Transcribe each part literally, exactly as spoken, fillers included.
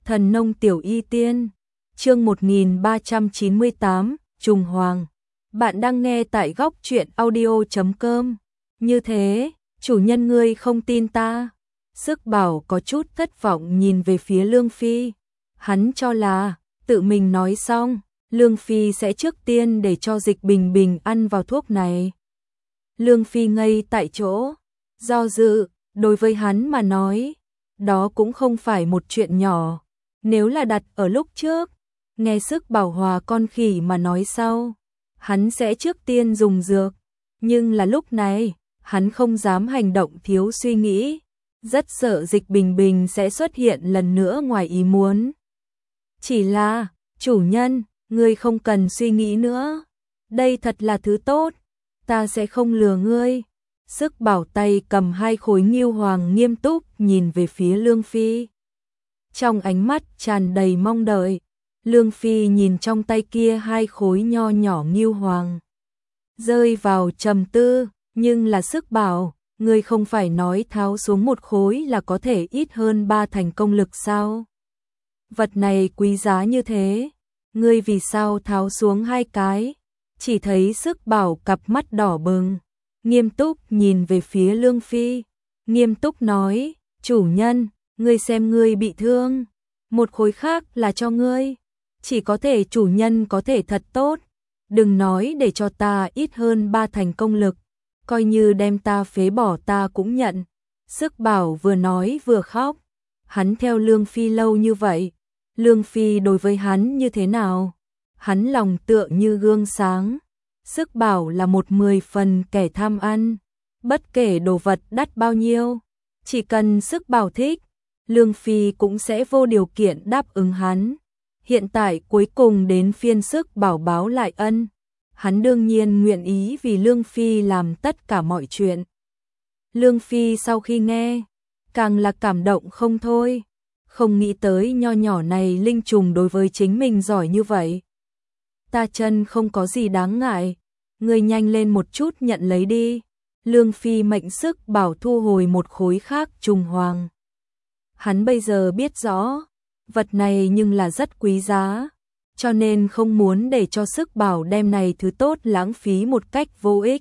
Thần nông tiểu y tiên, chương một nghìn ba trăm chín mươi tám, Trùng Hoàng. Bạn đang nghe tại góc truyện audio chấm com. Như thế, chủ nhân ngươi không tin ta. Sức Bảo có chút thất vọng nhìn về phía Lương Phi. Hắn cho là, tự mình nói xong, Lương Phi sẽ trước tiên để cho Dịch Bình Bình ăn vào thuốc này. Lương Phi ngây tại chỗ, do dự, đối với hắn mà nói, đó cũng không phải một chuyện nhỏ. Nếu là đặt ở lúc trước, nghe Sức Bảo hòa con khỉ mà nói sau, hắn sẽ trước tiên dùng dược, nhưng là lúc này, hắn không dám hành động thiếu suy nghĩ, rất sợ Dịch Bình Bình sẽ xuất hiện lần nữa ngoài ý muốn. Chỉ là, chủ nhân, ngươi không cần suy nghĩ nữa, đây thật là thứ tốt, ta sẽ không lừa ngươi. Sức Bảo tay cầm hai khối ngưu hoàng nghiêm túc nhìn về phía Lương Phi. Trong ánh mắt tràn đầy mong đợi, Lương Phi nhìn trong tay kia hai khối nho nhỏ ngưu hoàng. Rơi vào trầm tư, nhưng là Sức Bảo, ngươi không phải nói tháo xuống một khối là có thể ít hơn ba thành công lực sao? Vật này quý giá như thế, ngươi vì sao tháo xuống hai cái? Chỉ thấy Sức Bảo cặp mắt đỏ bừng, nghiêm túc nhìn về phía Lương Phi, nghiêm túc nói, chủ nhân, ngươi xem ngươi bị thương, một khối khác là cho ngươi, chỉ có thể chủ nhân có thể thật tốt, đừng nói để cho ta ít hơn ba thành công lực, coi như đem ta phế bỏ ta cũng nhận. Sức Bảo vừa nói vừa khóc, hắn theo Lương Phi lâu như vậy, Lương Phi đối với hắn như thế nào? Hắn lòng tựa như gương sáng. Sức Bảo là một mười phần kẻ tham ăn, bất kể đồ vật đắt bao nhiêu, chỉ cần Sức Bảo thích, Lương Phi cũng sẽ vô điều kiện đáp ứng hắn. Hiện tại cuối cùng đến phiên Sức Bảo báo lại ân, hắn đương nhiên nguyện ý vì Lương Phi làm tất cả mọi chuyện. Lương Phi sau khi nghe, càng là cảm động không thôi, không nghĩ tới nho nhỏ này linh trùng đối với chính mình giỏi như vậy. Ta chân không có gì đáng ngại, ngươi nhanh lên một chút nhận lấy đi. Lương Phi mệnh Sức Bảo thu hồi một khối khác trùng hoàng. Hắn bây giờ biết rõ, vật này nhưng là rất quý giá, cho nên không muốn để cho Sức Bảo đem này thứ tốt lãng phí một cách vô ích.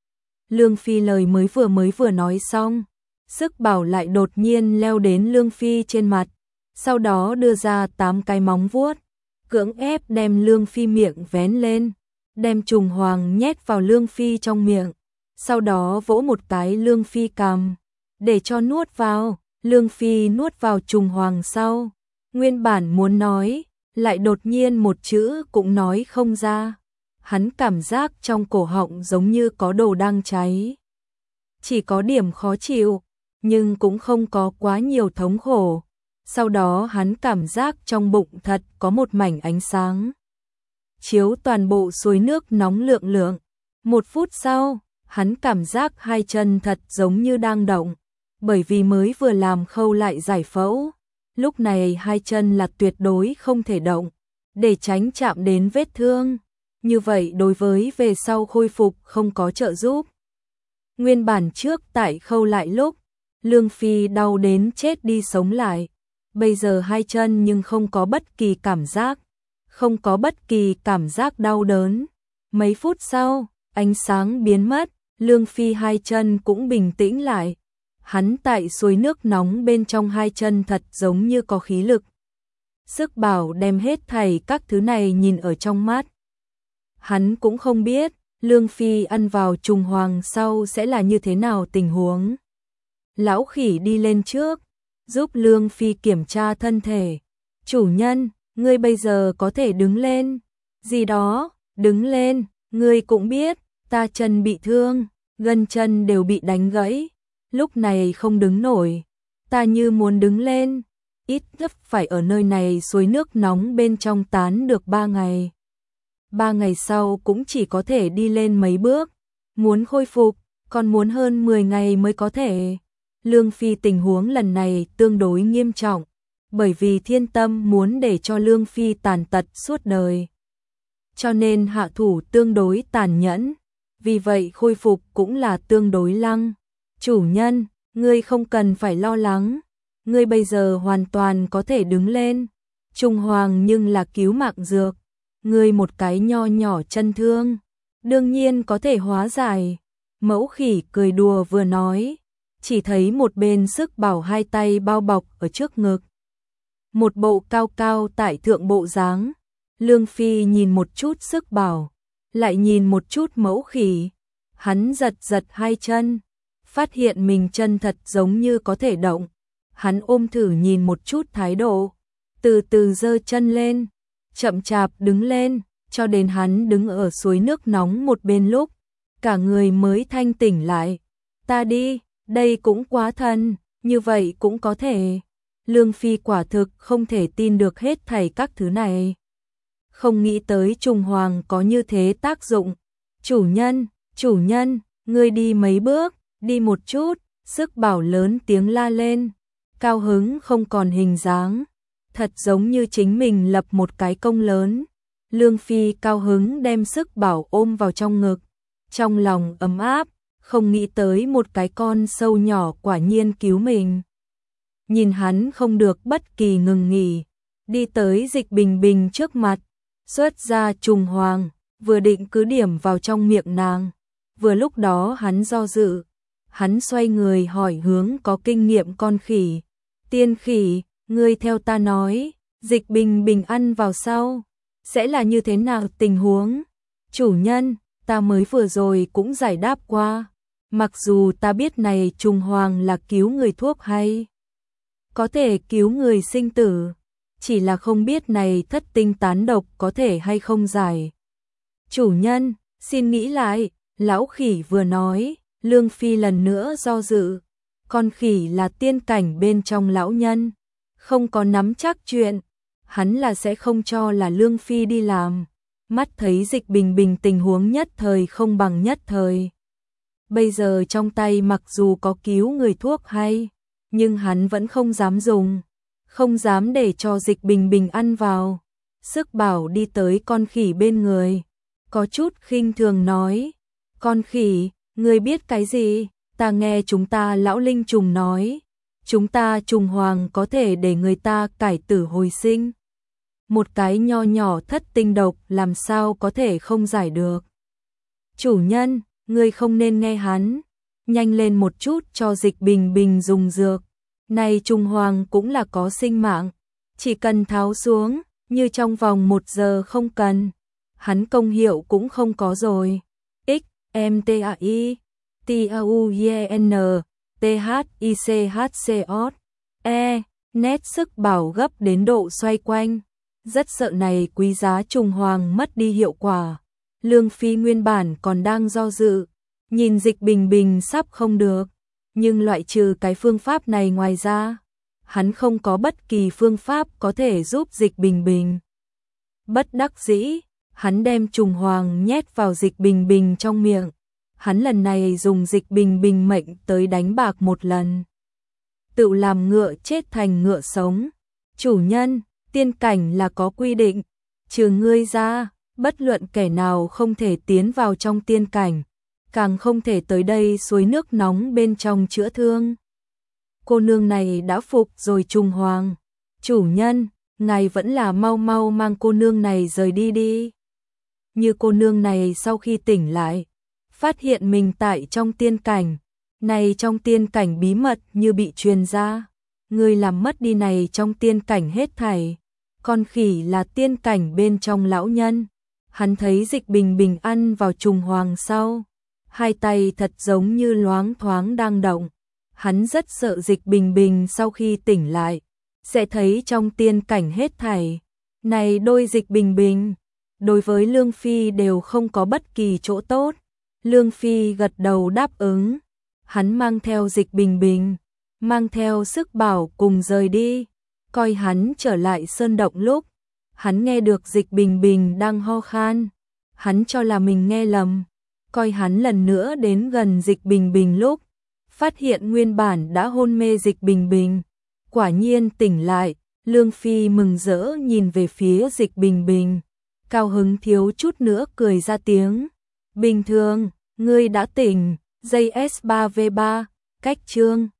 Lương Phi lời mới vừa mới vừa nói xong, Sức Bảo lại đột nhiên leo đến Lương Phi trên mặt, sau đó đưa ra tám cái móng vuốt, cưỡng ép đem Lương Phi miệng vén lên, đem trùng hoàng nhét vào Lương Phi trong miệng, sau đó vỗ một cái Lương Phi cằm, để cho nuốt vào. Lương Phi nuốt vào trùng hoàng sau, nguyên bản muốn nói, lại đột nhiên một chữ cũng nói không ra. Hắn cảm giác trong cổ họng giống như có đồ đang cháy. Chỉ có điểm khó chịu, nhưng cũng không có quá nhiều thống khổ. Sau đó hắn cảm giác trong bụng thật có một mảnh ánh sáng, chiếu toàn bộ suối nước nóng lượng lượng. Một phút sau, hắn cảm giác hai chân thật giống như đang động, bởi vì mới vừa làm khâu lại giải phẫu. Lúc này hai chân là tuyệt đối không thể động, để tránh chạm đến vết thương. Như vậy đối với về sau khôi phục không có trợ giúp. Nguyên bản trước tại khâu lại lúc, Lương Phi đau đến chết đi sống lại. Bây giờ hai chân nhưng không có bất kỳ cảm giác, không có bất kỳ cảm giác đau đớn. Mấy phút sau, ánh sáng biến mất, Lương Phi hai chân cũng bình tĩnh lại. Hắn tại suối nước nóng bên trong hai chân thật giống như có khí lực. Sức Bảo đem hết thảy các thứ này nhìn ở trong mắt. Hắn cũng không biết, Lương Phi ăn vào trùng hoàng sau sẽ là như thế nào tình huống. Lão khỉ đi lên trước, giúp Lương Phi kiểm tra thân thể. Chủ nhân, ngươi bây giờ có thể đứng lên. Gì đó, đứng lên, ngươi cũng biết, ta chân bị thương, gân chân đều bị đánh gãy. Lúc này không đứng nổi, ta như muốn đứng lên, ít nhất phải ở nơi này suối nước nóng bên trong tán được ba ngày. Ba ngày sau cũng chỉ có thể đi lên mấy bước, muốn khôi phục, còn muốn hơn mười ngày mới có thể. Lương Phi tình huống lần này tương đối nghiêm trọng, bởi vì Thiên Tâm muốn để cho Lương Phi tàn tật suốt đời. Cho nên hạ thủ tương đối tàn nhẫn, vì vậy khôi phục cũng là tương đối lăng. Chủ nhân, ngươi không cần phải lo lắng, ngươi bây giờ hoàn toàn có thể đứng lên. Trùng Hoàng nhưng là cứu mạng dược, ngươi một cái nho nhỏ chân thương, đương nhiên có thể hóa giải. Mẫu Khỉ cười đùa vừa nói, chỉ thấy một bên Sức Bảo hai tay bao bọc ở trước ngực, một bộ cao cao tại thượng bộ dáng. Lương Phi nhìn một chút Sức Bảo, lại nhìn một chút Mẫu Khỉ, hắn giật giật hai chân, phát hiện mình chân thật giống như có thể động. Hắn ôm thử nhìn một chút thái độ, từ từ giơ chân lên, chậm chạp đứng lên, cho đến hắn đứng ở suối nước nóng một bên lúc, cả người mới thanh tỉnh lại. Ta đi, đây cũng quá thần, như vậy cũng có thể. Lương Phi quả thực không thể tin được hết thảy các thứ này. Không nghĩ tới Trùng Hoàng có như thế tác dụng. Chủ nhân, chủ nhân, ngươi đi mấy bước, đi một chút. Sức Bảo lớn tiếng la lên, cao hứng không còn hình dáng, thật giống như chính mình lập một cái công lớn. Lương Phi cao hứng đem Sức Bảo ôm vào trong ngực, trong lòng ấm áp, không nghĩ tới một cái con sâu nhỏ quả nhiên cứu mình. Nhìn hắn không được bất kỳ ngừng nghỉ, đi tới Dịch Bình Bình trước mặt, xuất ra Trùng Hoàng, vừa định cứ điểm vào trong miệng nàng. Vừa lúc đó hắn do dự, hắn xoay người hỏi hướng có kinh nghiệm con khỉ. Tiên Khỉ, ngươi theo ta nói, Dịch Bình Bình ăn vào sau, sẽ là như thế nào tình huống? Chủ nhân, ta mới vừa rồi cũng giải đáp qua, mặc dù ta biết này Trùng Hoàng là cứu người thuốc hay, có thể cứu người sinh tử, chỉ là không biết này thất tinh tán độc có thể hay không giải. Chủ nhân, xin nghĩ lại, lão khỉ vừa nói. Lương Phi lần nữa do dự, con khỉ là tiên cảnh bên trong lão nhân, không có nắm chắc chuyện, hắn là sẽ không cho là Lương Phi đi làm. Mắt thấy Dịch Bình Bình tình huống nhất thời không bằng nhất thời. Bây giờ trong tay mặc dù có cứu người thuốc hay, nhưng hắn vẫn không dám dùng, không dám để cho Dịch Bình Bình ăn vào. Sức Bảo đi tới con khỉ bên người, có chút khinh thường nói, con khỉ, ngươi biết cái gì? Ta nghe chúng ta lão linh trùng nói, chúng ta Trùng Hoàng có thể để người ta cải tử hồi sinh. Một cái nho nhỏ thất tinh độc làm sao có thể không giải được. Chủ nhân, ngươi không nên nghe hắn, nhanh lên một chút cho Dịch Bình Bình dùng dược. Này Trùng Hoàng cũng là có sinh mạng, chỉ cần tháo xuống, như trong vòng một giờ không cần, hắn công hiệu cũng không có rồi. X M T A I T A U E N T H I C H C O E. Nét Sức Bảo gấp đến độ xoay quanh, rất sợ này quý giá Trùng Hoàng mất đi hiệu quả. Lương Phi nguyên bản còn đang do dự, nhìn Dịch Bình Bình sắp không được, nhưng loại trừ cái phương pháp này ngoài ra, hắn không có bất kỳ phương pháp có thể giúp Dịch Bình Bình. Bất đắc dĩ, hắn đem Trùng Hoàng nhét vào Dịch Bình Bình trong miệng. Hắn lần này dùng Dịch Bình Bình mệnh tới đánh bạc một lần, tự làm ngựa chết thành ngựa sống. Chủ nhân, tiên cảnh là có quy định, trừ ngươi ra, bất luận kẻ nào không thể tiến vào trong tiên cảnh, càng không thể tới đây suối nước nóng bên trong chữa thương. Cô nương này đã phục rồi Trùng Hoàng. Chủ nhân, ngài vẫn là mau mau mang cô nương này rời đi đi. Như cô nương này sau khi tỉnh lại, phát hiện mình tại trong tiên cảnh, này trong tiên cảnh bí mật như bị truyền ra, người làm mất đi này trong tiên cảnh hết thảy. Con khỉ là tiên cảnh bên trong lão nhân, hắn thấy Dịch Bình Bình ăn vào Trùng Hoàng sau, hai tay thật giống như loáng thoáng đang động. Hắn rất sợ Dịch Bình Bình sau khi tỉnh lại, sẽ thấy trong tiên cảnh hết thảy. Này đôi Dịch Bình Bình, đối với Lương Phi đều không có bất kỳ chỗ tốt. Lương Phi gật đầu đáp ứng, hắn mang theo Dịch Bình Bình, mang theo Sức Bảo cùng rời đi. Coi hắn trở lại sơn động lúc, hắn nghe được Dịch Bình Bình đang ho khan, hắn cho là mình nghe lầm. Coi hắn lần nữa đến gần Dịch Bình Bình lúc, phát hiện nguyên bản đã hôn mê Dịch Bình Bình, quả nhiên tỉnh lại. Lương Phi mừng rỡ nhìn về phía Dịch Bình Bình, cao hứng thiếu chút nữa cười ra tiếng. Bình thường, ngươi đã tỉnh, dây S ba V ba, cách chương.